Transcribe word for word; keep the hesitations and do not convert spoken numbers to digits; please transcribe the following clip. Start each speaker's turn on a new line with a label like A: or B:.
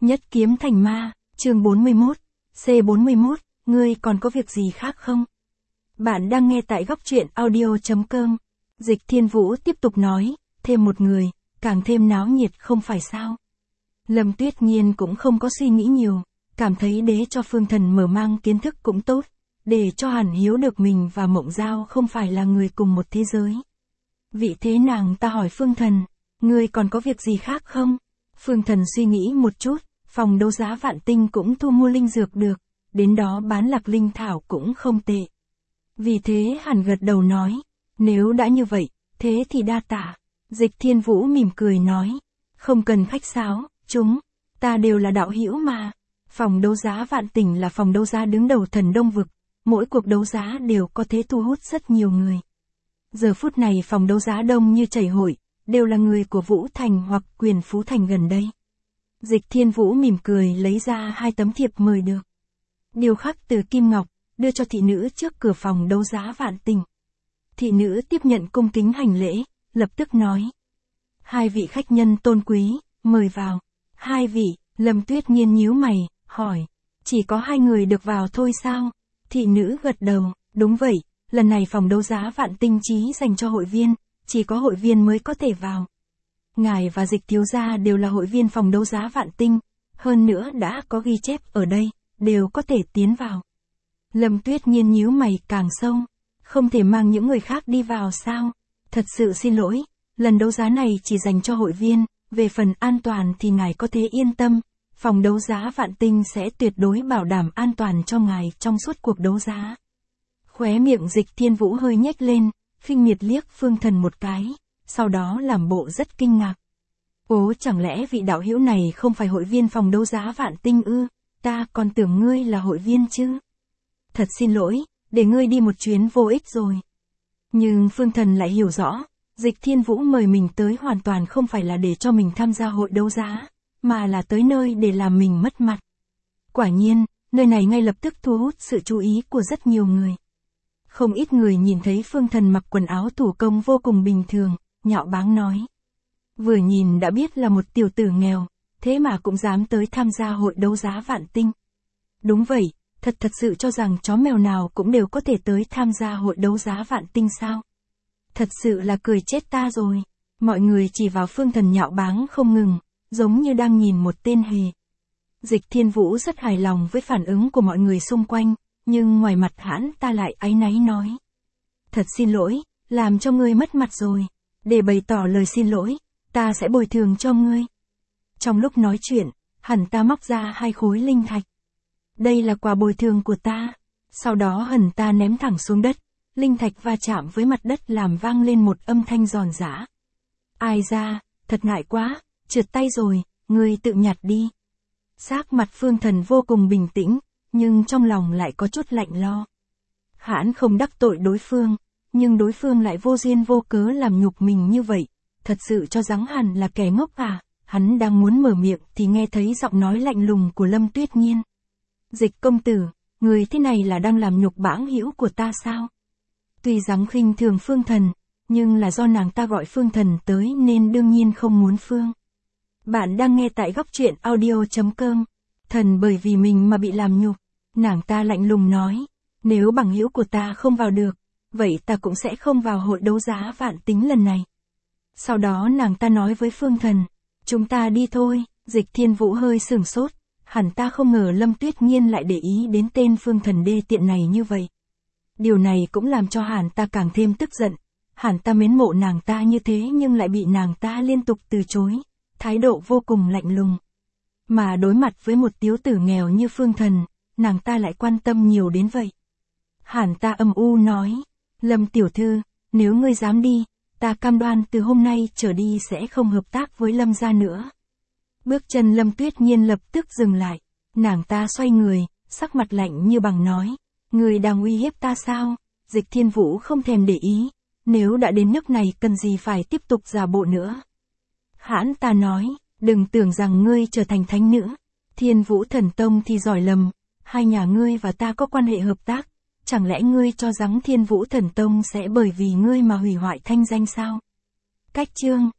A: Nhất kiếm thành ma, chương bốn mươi mốt, C bốn mươi mốt, ngươi còn có việc gì khác không? Bạn đang nghe tại góc truyện audio chấm com. Dịch Thiên Vũ tiếp tục nói, thêm một người, càng thêm náo nhiệt không phải sao? Lâm Tuyết Nhiên cũng không có suy nghĩ nhiều, cảm thấy đế cho Phương Thần mở mang kiến thức cũng tốt, để cho Hàn Hiếu được mình và Mộng Giao không phải là người cùng một thế giới. Vị thế nàng ta hỏi Phương Thần, ngươi còn có việc gì khác không? Phương Thần suy nghĩ một chút, phòng đấu giá Vạn Tinh cũng thu mua linh dược được, đến đó bán lạc linh thảo cũng không tệ. Vì thế Hàn gật đầu nói, nếu đã như vậy, thế thì đa tạ. Dịch Thiên Vũ mỉm cười nói, không cần khách sáo, chúng ta đều là đạo hữu mà. Phòng đấu giá Vạn Tinh là phòng đấu giá đứng đầu thần Đông Vực, mỗi cuộc đấu giá đều có thể thu hút rất nhiều người. Giờ phút này phòng đấu giá đông như chảy hội, đều là người của Vũ Thành hoặc Quyền Phú Thành gần đây. Dịch Thiên Vũ mỉm cười lấy ra hai tấm thiệp mời được. Điều khắc từ kim ngọc, đưa cho thị nữ trước cửa phòng đấu giá Vạn Tinh. Thị nữ tiếp nhận cung kính hành lễ, lập tức nói. Hai vị khách nhân tôn quý, mời vào. Hai vị, Lâm Tuyết Nhiên nhíu mày, hỏi. Chỉ có hai người được vào thôi sao? Thị nữ gật đầu, đúng vậy, lần này phòng đấu giá Vạn Tinh chí dành cho hội viên, chỉ có hội viên mới có thể vào. Ngài và Dịch thiếu gia đều là hội viên phòng đấu giá Vạn Tinh, hơn nữa đã có ghi chép ở đây, đều có thể tiến vào. Lâm Tuyết Nhiên nhíu mày càng sâu, không thể mang những người khác đi vào sao? Thật sự xin lỗi, lần đấu giá này chỉ dành cho hội viên, về phần an toàn thì ngài có thể yên tâm, phòng đấu giá Vạn Tinh sẽ tuyệt đối bảo đảm an toàn cho ngài trong suốt cuộc đấu giá. Khóe miệng Dịch Thiên Vũ hơi nhếch lên, khinh miệt liếc Phương Thần một cái, sau đó làm bộ rất kinh ngạc. Ố chẳng lẽ vị đạo hữu này không phải hội viên phòng đấu giá Vạn Tinh ư? Ta còn tưởng ngươi là hội viên chứ. Thật xin lỗi, để ngươi đi một chuyến vô ích rồi. Nhưng Phương Thần lại hiểu rõ, Dịch Thiên Vũ mời mình tới hoàn toàn không phải là để cho mình tham gia hội đấu giá, mà là tới nơi để làm mình mất mặt. Quả nhiên, nơi này ngay lập tức thu hút sự chú ý của rất nhiều người. Không ít người nhìn thấy Phương Thần mặc quần áo thủ công vô cùng bình thường, nhạo báng nói. Vừa nhìn đã biết là một tiểu tử nghèo, thế mà cũng dám tới tham gia hội đấu giá Vạn Tinh. Đúng vậy, thật thật sự cho rằng chó mèo nào cũng đều có thể tới tham gia hội đấu giá Vạn Tinh sao? Thật sự là cười chết ta rồi. Mọi người chỉ vào Phương Thần nhạo báng không ngừng, giống như đang nhìn một tên hề. Dịch Thiên Vũ rất hài lòng với phản ứng của mọi người xung quanh, nhưng ngoài mặt hãn ta lại áy náy nói. Thật xin lỗi, làm cho ngươi mất mặt rồi. Để bày tỏ lời xin lỗi, ta sẽ bồi thường cho ngươi. Trong lúc nói chuyện, hẳn ta móc ra hai khối linh thạch. Đây là quà bồi thường của ta. Sau đó hẳn ta ném thẳng xuống đất, linh thạch va chạm với mặt đất làm vang lên một âm thanh giòn giã. Ai ra, thật ngại quá, trượt tay rồi, ngươi tự nhặt đi. Sắc mặt Phương Thần vô cùng bình tĩnh, nhưng trong lòng lại có chút lạnh lo. Hãn không đắc tội đối phương, nhưng đối phương lại vô duyên vô cớ làm nhục mình như vậy, thật sự cho rằng hẳn là kẻ ngốc à? Hắn đang muốn mở miệng thì nghe thấy giọng nói lạnh lùng của Lâm Tuyết Nhiên. Dịch công tử, người thế này là đang làm nhục bãng hữu của ta sao? Tuy rằng khinh thường Phương Thần, nhưng là do nàng ta gọi Phương Thần tới nên đương nhiên không muốn Phương. Bạn đang nghe tại góc truyện audio chấm com. Thần bởi vì mình mà bị làm nhục. Nàng ta lạnh lùng nói, nếu bằng hữu của ta không vào được, vậy ta cũng sẽ không vào hội đấu giá Vạn Tinh lần này. Sau đó nàng ta nói với Phương Thần, chúng ta đi thôi. Dịch Thiên Vũ hơi sửng sốt, hẳn ta không ngờ Lâm Tuyết Nhiên lại để ý đến tên Phương Thần đê tiện này như vậy. Điều này cũng làm cho hẳn ta càng thêm tức giận, hẳn ta mến mộ nàng ta như thế nhưng lại bị nàng ta liên tục từ chối, thái độ vô cùng lạnh lùng. Mà đối mặt với một tiểu tử nghèo như Phương Thần, nàng ta lại quan tâm nhiều đến vậy. Hẳn ta âm u nói, Lâm tiểu thư, nếu ngươi dám đi, ta cam đoan từ hôm nay trở đi sẽ không hợp tác với Lâm gia nữa. Bước chân Lâm Tuyết Nhiên lập tức dừng lại, nàng ta xoay người, sắc mặt lạnh như bằng nói, ngươi đang uy hiếp ta sao? Dịch Thiên Vũ không thèm để ý, nếu đã đến nước này cần gì phải tiếp tục giả bộ nữa. Hãn ta nói, đừng tưởng rằng ngươi trở thành thánh nữ, Thiên Vũ Thần Tông thì giỏi lầm, hai nhà ngươi và ta có quan hệ hợp tác, chẳng lẽ ngươi cho rằng Thiên Vũ Thần Tông sẽ bởi vì ngươi mà hủy hoại thanh danh sao? Cách chương